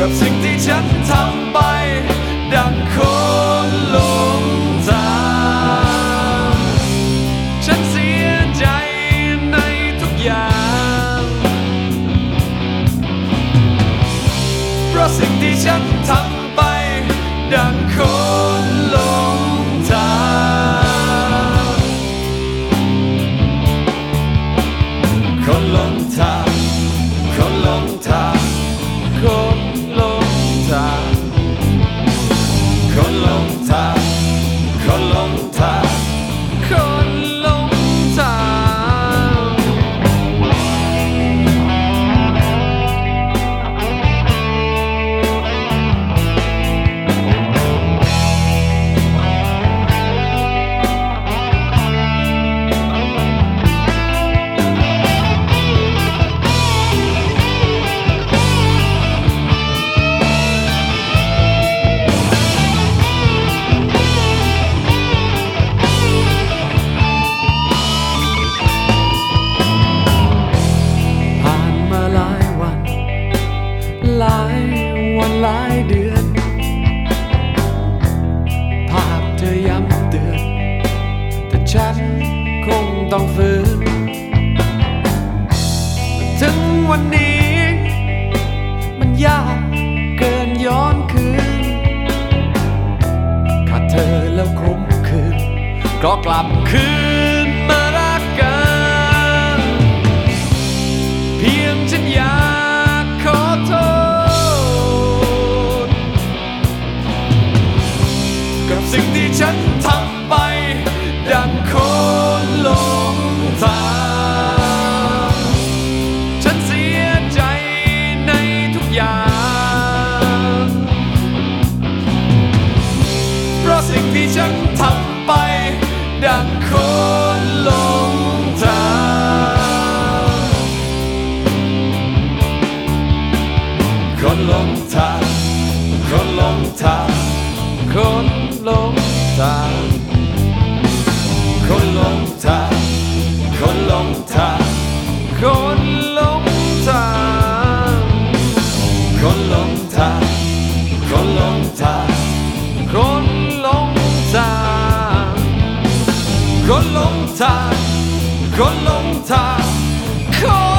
กับสิ่งที่ฉันทำไปดังคนหลงทางฉันเสียใจในทุกอย่างเพราะสิ่งที่ฉันทำไปดังคนหลงทางคนหลงทางคนหลงทางคนหลงทางคนหลงทางคนหลงทางคนหลงทางหลายวันหลายเดือนภาพเธอย้ำเตือนแต่ฉันคงต้องฝืนถึงวันนี้มันยากเกินย้อนคืนขาดเธอแล้วคมคืนก็กลับคืนมารักกันเพียงฉันอยากขอโทษกับสิ่งที่ฉันทำไปดังคนหลงทางฉันเสียใจในทุกอย่างเพราะสิ่งที่ฉันทำไปดังคนหลงทางคนหลงทางคนหลงทางคนหลงทางคนหลงทางคนหลงทางคนหลงทางคนหลงทางคนหลงทางคนหลงทางคนหลงทางคนหลงทาง